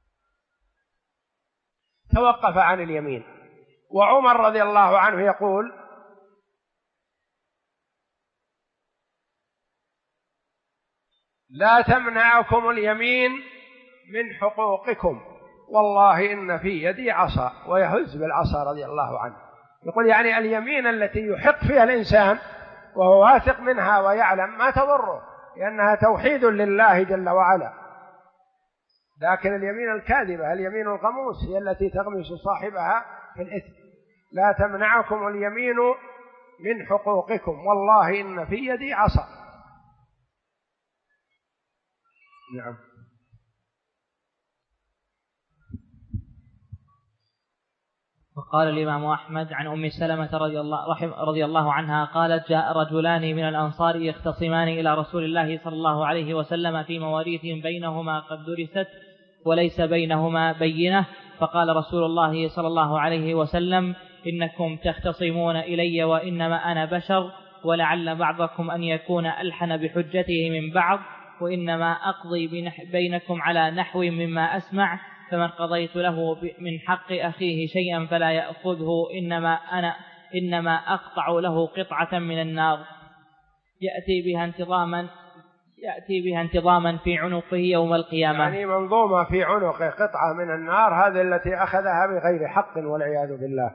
توقف عن اليمين. وعمر رضي الله عنه يقول لا تمنعكم اليمين من حقوقكم، والله إن في يدي عصا، ويهز بالعصا رضي الله عنه. يقول يعني اليمين التي يحق فيها الإنسان وهو واثق منها ويعلم ما تضره، لأنها توحيد لله جل وعلا. لكن اليمين الكاذبة، اليمين الغموس، هي التي تغمس صاحبها في الإثم. لا تمنعكم اليمين من حقوقكم، والله إن في يدي عصا. نعم. وقال الإمام أحمد عن أم سلمة رضي الله عنها قالت جاء رجلان من الأنصار يختصمان إلى رسول الله صلى الله عليه وسلم في مواريث بينهما قد درست وليس بينهما بينة، فقال رسول الله صلى الله عليه وسلم إنكم تختصمون إلي وإنما أنا بشر، ولعل بعضكم أن يكون ألحن بحجته من بعض، وإنما أقضي بينكم على نحو مما أسمع، فمن قضيت له من حق أخيه شيئا فلا يأخذه، إنما أقطع له قطعة من النار يأتي بها انتظاما في عنقه يوم القيامة. يعني منظومة في عنقه قطعة من النار، هذه التي أخذها بغير حق والعياذ بالله.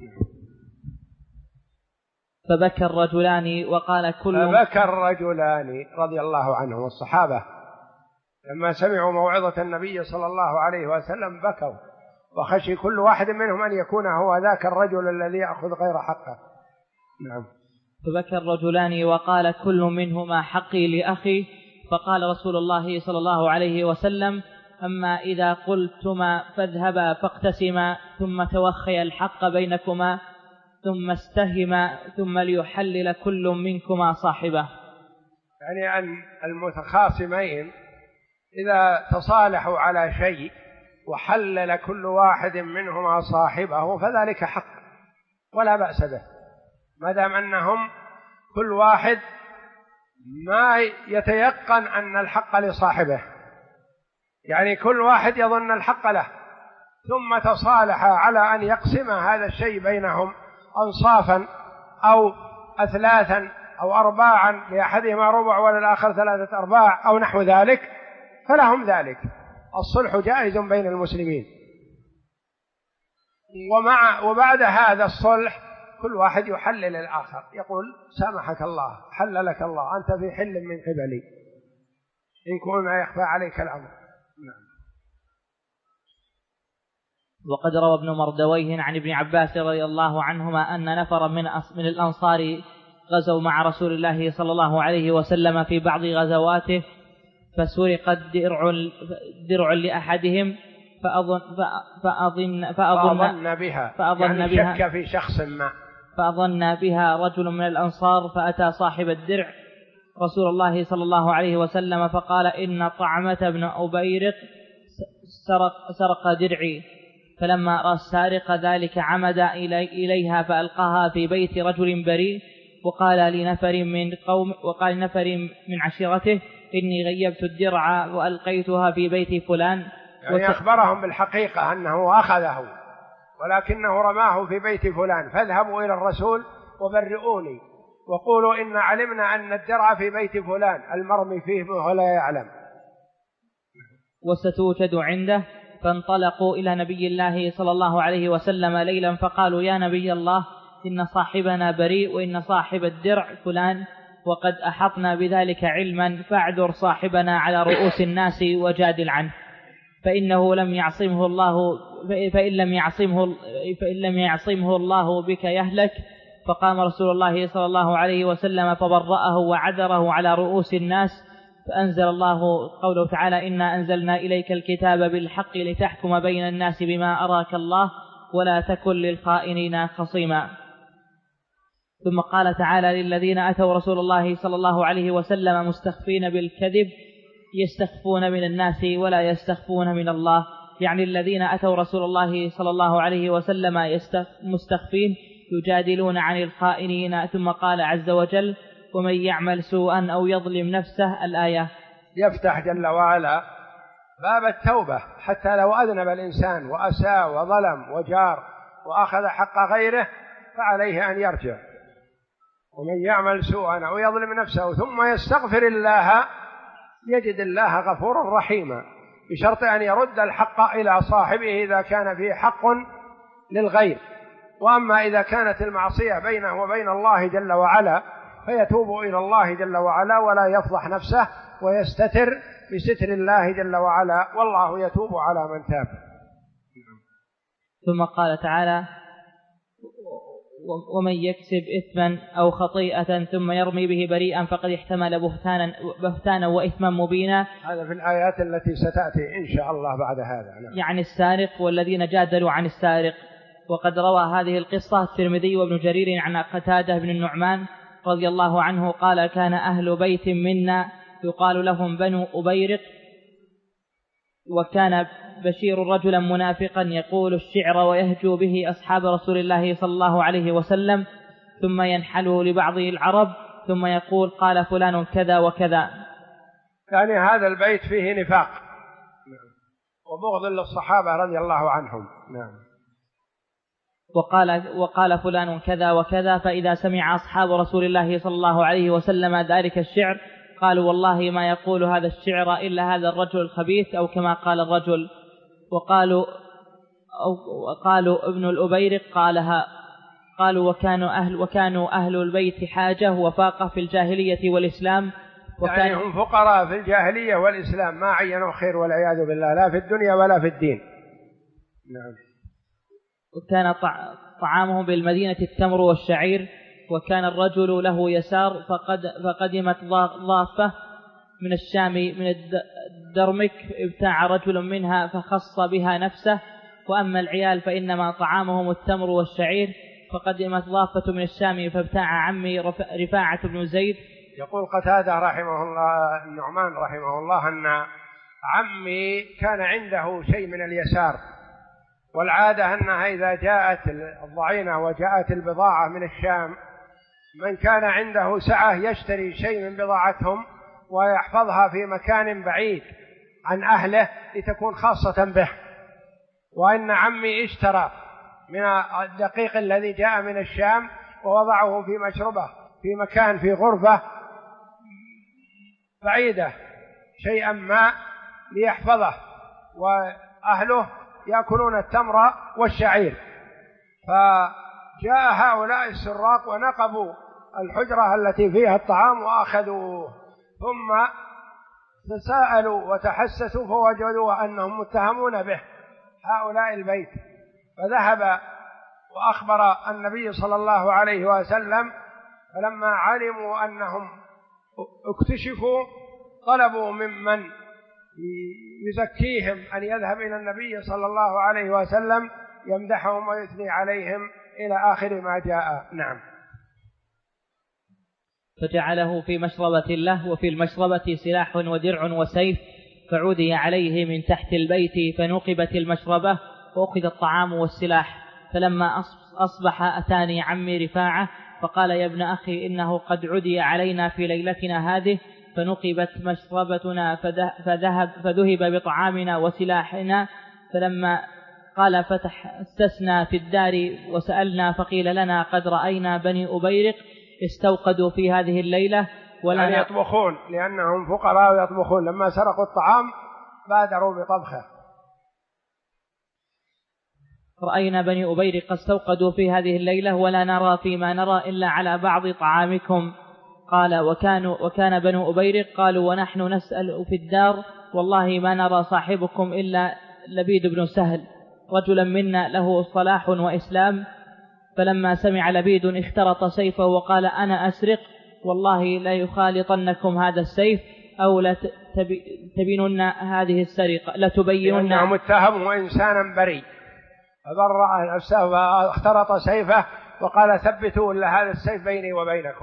فبكى الرجلان وقال فبكى الرجلان رضي الله عنهم الصحابة لما سمعوا موعظة النبي صلى الله عليه وسلم بكوا، وخشي كل واحد منهم أن يكون هو ذاك الرجل الذي يأخذ غير حقه. نعم. فبكى الرجلان وقال كل منهما حقي لأخي، فقال رسول الله صلى الله عليه وسلم أما إذا قلتما فاذهبا فاقتسما ثم توخي الحق بينكما ثم استهما ثم ليحلل كل منكما صاحبه. يعني أن المتخاصمين إذا تصالحوا على شيء وحلل كل واحد منهما صاحبه فذلك حق ولا بأس به، ما دام أنهم كل واحد ما يتيقن أن الحق لصاحبه، يعني كل واحد يظن الحق له، ثم تصالح على أن يقسم هذا الشيء بينهم أنصافا أو أثلاثا أو أرباعا، لأحدهما ربع وللآخر 3/4 أو نحو ذلك، فلهم ذلك. الصلح جائز بين المسلمين، وبعد هذا الصلح كل واحد يحلل الآخر، يقول سامحك الله، حللك الله، أنت في حل من قبلي إن كنا يخفى عليك الأمر. نعم. وقد روى ابن مردويه عن ابن عباس رضي الله عنهما أن نفرا من الأنصار غزوا مع رسول الله صلى الله عليه وسلم في بعض غزواته، فسرقت درع لأحدهم فأظن بها شك في شخص ما، فأظن بها رجل من الأنصار، فأتى صاحب الدرع رسول الله صلى الله عليه وسلم فقال إن طعمة بن أبيرق سرق درعي، فلما رأى السارق ذلك عمد إليها فألقاها في بيت رجل بريء، وقال لنفر من عشيرته إني غيبت الدرع وألقيتها في بيت فلان، يعني أخبرهم بالحقيقة أنه أخذه ولكنه رماه في بيت فلان، فاذهبوا إلى الرسول وبرئوني وقولوا إن علمنا أن الدرع في بيت فلان المرمي فيه ولا يعلم، وستوجد عنده. فانطلقوا إلى نبي الله صلى الله عليه وسلم ليلا فقالوا يا نبي الله إن صاحبنا بريء وإن صاحب الدرع فلان وقد أحطنا بذلك علما، فاعذر صاحبنا على رؤوس الناس وجادل عنه، فإن لم يعصمه الله بك يهلك. فقام رسول الله صلى الله عليه وسلم فبرأه وعذره على رؤوس الناس، فأنزل الله قوله تعالى: إنا أنزلنا إليك الكتاب بالحق لتحكم بين الناس بما أراك الله ولا تكن للخائنين خصيما. ثم قال تعالى: للذين أتوا رسول الله صلى الله عليه وسلم مستخفين بالكذب يستخفون من الناس ولا يستخفون من الله، يعني الذين أتوا رسول الله صلى الله عليه وسلم مستخفين يجادلون عن الخائنين. ثم قال عز وجل: ومن يعمل سوءا أو يظلم نفسه. الآية. يفتح جل وعلا باب التوبة، حتى لو أذنب الإنسان وأساء وظلم وجار وأخذ حق غيره فعليه أن يرجع. ومن يعمل سوءا أو يظلم نفسه ثم يستغفر الله يجد الله غفورا رحيما، بشرط أن يرد الحق إلى صاحبه إذا كان فيه حق للغير. وأما إذا كانت المعصية بينه وبين الله جل وعلا فيتوب إلى الله جل وعلا ولا يفضح نفسه ويستتر بستر الله جل وعلا، والله يتوب على من تاب. ثم قال تعالى: ومن يكسب إثما أو خطيئة ثم يرمي به بريئا فقد احتمل بهتانا وإثما مبينا. هذا في الآيات التي ستأتي إن شاء الله بعد هذا. يعني السارق والذين جادلوا عن السارق. وقد روى هذه القصة الترمذي وابن جرير عن قتادة بن النعمان رضي الله عنه قال: كان أهل بيت منا يقال لهم بنو أبيرق، وكان بشير رجلا منافقا يقول الشعر ويهجو به أصحاب رسول الله صلى الله عليه وسلم، ثم ينحله لبعض العرب ثم يقول: قال فلان كذا وكذا. يعني هذا البيت فيه نفاق وبغض للصحابة رضي الله عنهم. نعم. وقال فلان كذا وكذا، فإذا سمع أصحاب رسول الله صلى الله عليه وسلم ذلك الشعر قالوا: والله ما يقول هذا الشعر إلا هذا الرجل الخبيث، أو كما قال الرجل. وقالوا ابن الأبيرق قالها. قالوا: وكانوا أهل البيت حاجة وفاقة في الجاهلية والإسلام. يعني هم فقراء في الجاهلية والإسلام، ما عينوا خير والعياذ بالله، لا في الدنيا ولا في الدين. نعم. وكان طعامهم بالمدينة التمر والشعير. وكان الرجل له يسار فقدمت ضافة من الشام من الدرمك ابتاع رجل منها فخص بها نفسه. وأما العيال فإنما طعامهم التمر والشعير. فقدمت ضافة من الشام فابتاع عمي رفاعة بن زيد. يقول قتادة رحمه الله النعمان رحمه الله أن عمي كان عنده شيء من اليسار، والعادة أنها إذا جاءت الضعينة وجاءت البضاعة من الشام من كان عنده سعة يشتري شيء من بضاعتهم ويحفظها في مكان بعيد عن أهله لتكون خاصة به. وإن عمي اشترى من الدقيق الذي جاء من الشام ووضعه في مشربه في مكان في غرفة بعيدة شيئا ما ليحفظه، وأهله يأكلون التمر والشعير. فجاء هؤلاء السراق ونقبوا الحجرة التي فيها الطعام وأخذوه، ثم تساءلوا وتحسسوا فوجدوا أنهم متهمون به هؤلاء البيت، فذهب وأخبر النبي صلى الله عليه وسلم. فلما علموا أنهم اكتشفوا طلبوا ممن يزكيهم أن يذهب إلى النبي صلى الله عليه وسلم يمدحهم ويثني عليهم إلى آخر ما جاء. نعم. فجعله في مشربة له، وفي المشربة سلاح ودرع وسيف، فعودي عليه من تحت البيت فنقبت المشربة وأخذ الطعام والسلاح. فلما أصبح أتاني عمي رفاعة فقال: يا ابن أخي إنه قد عدي علينا في ليلتنا هذه فنقبت مشربتنا فذهب بطعامنا وسلاحنا. فلما قال فتحسسنا في الدار وسألنا فقيل لنا قد رأينا بني أبيرق استوقدوا في هذه الليلة يعني يطبخون لأنهم فقراء ويطبخون، لما سرقوا الطعام بادروا بطبخه. رأينا بني أبيرق استوقدوا في هذه الليلة ولا نرى فيما نرى إلا على بعض طعامكم. قال وكان بنو أبيرق قالوا ونحن نسأل في الدار والله ما نرى صاحبكم إلا لبيد بن سهل رجلا منا له صلاح وإسلام. فلما سمع لبيد اخترط سيفه وقال أنا أسرق والله لا يخالطنكم هذا السيف أو لتبينن هذه السرقة لتبينن. لأنه متهم وإنسانا بريء فبرأ نفسه واخترط سيفه وقال ثبتوا هذا السيف بيني وبينكم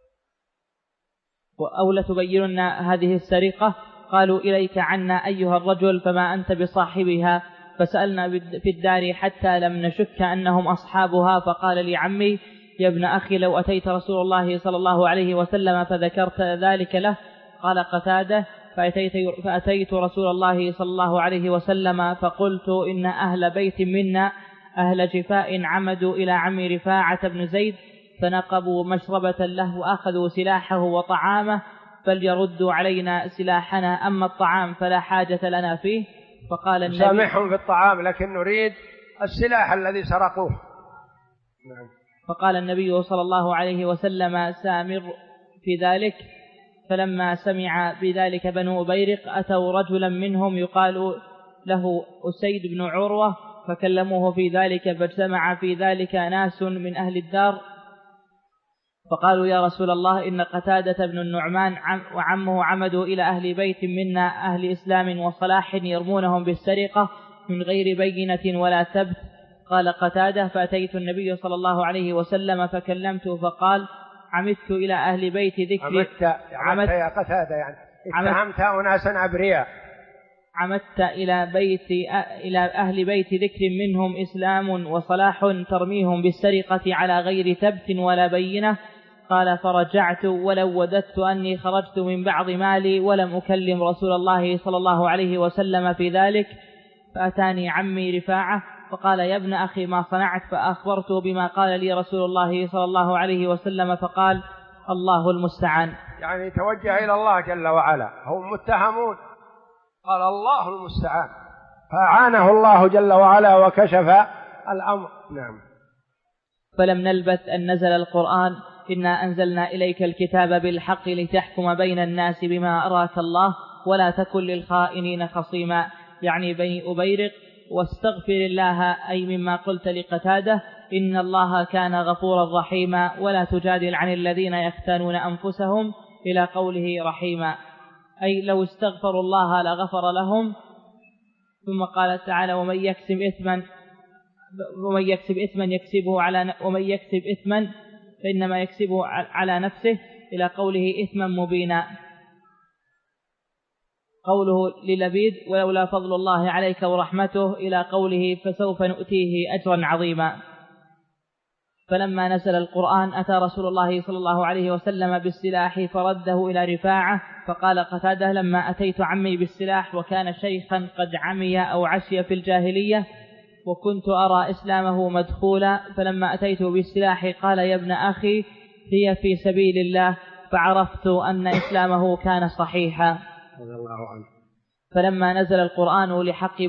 أو لتبينن هذه السرقة. قالوا إليك عنا أيها الرجل فما أنت بصاحبها. فسألنا في الدار حتى لم نشك أنهم أصحابها. فقال لي عمي يا ابن أخي لو أتيت رسول الله صلى الله عليه وسلم فذكرت ذلك له. قال قتادة فأتيت رسول الله صلى الله عليه وسلم فقلت إن أهل بيت منا أهل جفاء عمدوا إلى عم رفاعة بن زيد فنقبوا مشربة له وأخذوا سلاحه وطعامه فليردوا علينا سلاحنا أما الطعام فلا حاجة لنا فيه. فقال النبي سامحهم في الطعام لكن نريد السلاح الذي سرقوه. فقال النبي صلى الله عليه وسلم سامر في ذلك. فلما سمع بذلك بنو أبيرق أتوا رجلا منهم يقال له أسيد بن عروة فكلموه في ذلك فاجتمع في ذلك ناس من أهل الدار فقالوا يا رسول الله إن قتادة بن النعمان وعمه عمدوا إلى أهل بيت منا أهل إسلام وصلاح يرمونهم بالسرقة من غير بينة ولا ثبت. قال قتادة فأتيت النبي صلى الله عليه وسلم فكلمته فقال عمدت إلى أهل بيت ذكر. عمدت يا قتادة يعني اتهمت أناسا أبرياء. عمدت إلى أهل بيت ذكر منهم إسلام وصلاح ترميهم بالسرقة على غير ثبت ولا بينة. قال فرجعت ولو وددت أني خرجت من بعض مالي ولم أكلم رسول الله صلى الله عليه وسلم في ذلك. فأتاني عمي رفاعة فقال يا ابن أخي ما صنعت. فأخبرته بما قال لي رسول الله صلى الله عليه وسلم فقال الله المستعان. يعني توجه إلى الله جل وعلا هم متهمون قال الله المستعان فأعانه الله جل وعلا وكشف الأمر. نعم. فلم نلبث أن نزل القرآن إنا أنزلنا إليك الكتاب بالحق لتحكم بين الناس بما أراك الله ولا تكن للخائنين خصيما يعني بني أبيرق واستغفر الله أي مما قلت لقتادة إن الله كان غفورا رحيما ولا تجادل عن الذين يختانون أنفسهم إلى قوله رحيما أي لو استغفروا الله لغفر لهم. ثم قال تعالى ومن يكسب إثما فإنما يكسبه على نفسه إلى قوله إثما مبينا. قوله للبيد ولولا فضل الله عليك ورحمته إلى قوله فسوف نؤتيه أجرا عظيما. فلما نزل القرآن أتى رسول الله صلى الله عليه وسلم بالسلاح فرده إلى رفاعة. فقال قتادة لما أتيت عمي بالسلاح وكان شيخا قد عمي أو عشي في الجاهلية وكنت أرى إسلامه مدخولا فلما أتيت بالسلاح قال يا ابن أخي هي في سبيل الله فعرفت أن إسلامه كان صحيحا. فلما نزل القرآن لحق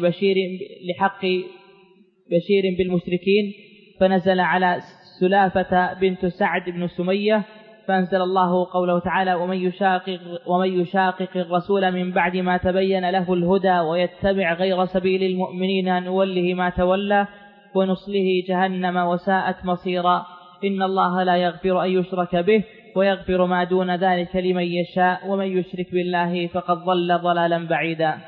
بشير بالمشركين فنزل على سلافة بنت سعد بن سمية فأنزل الله قوله تعالى ومن يشاقق الرسول من بعد ما تبين له الهدى ويتبع غير سبيل المؤمنين نوله ما تولى ونصله جهنم وساءت مصيرا إن الله لا يغفر أن يشرك به ويغفر ما دون ذلك لمن يشاء ومن يشرك بالله فقد ضل ضلالا بعيدا.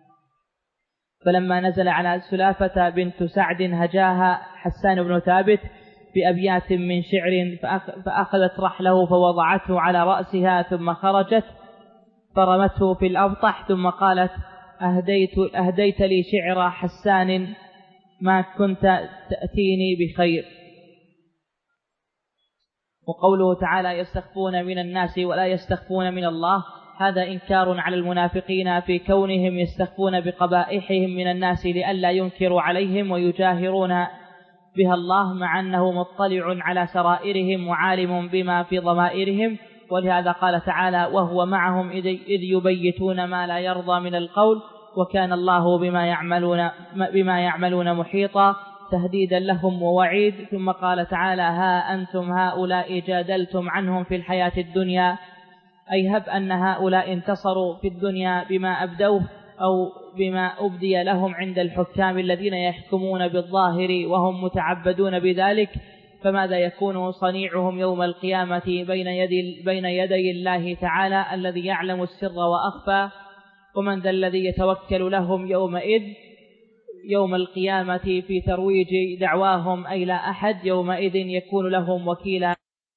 فلما نزل على سلافة بنت سعد هجاها حسان بن ثابت بأبيات من شعر فأخذت رحله فوضعته على رأسها ثم خرجت فرمته في الأبطح ثم قالت أهديت لي شعر حسان ما كنت تأتيني بخير. وقوله تعالى يستخفون من الناس ولا يستخفون من الله هذا إنكار على المنافقين في كونهم يستخفون بقبائحهم من الناس لئلا ينكروا عليهم ويجاهرون بها الله مع أنه مطلع على سرائرهم وعالم بما في ضمائرهم. ولهذا قال تعالى وهو معهم إذ يبيتون ما لا يرضى من القول وكان الله بما يعملون محيطا. تهديدا لهم ووعيد. ثم قال تعالى: ها أنتم هؤلاء جادلتم عنهم في الحياة الدنيا، أي هب أن هؤلاء انتصروا في الدنيا بما أبدوه أو بما أبدي لهم عند الحكام الذين يحكمون بالظاهر وهم متعبدون بذلك، فماذا يكون صنيعهم يوم القيامة بين يدي الله تعالى الذي يعلم السر وأخفى؟ ومن ذا الذي يتوكل لهم يوم القيامة في ترويج دعواهم؟ أي لا أحد يومئذ يكون لهم وكيلا.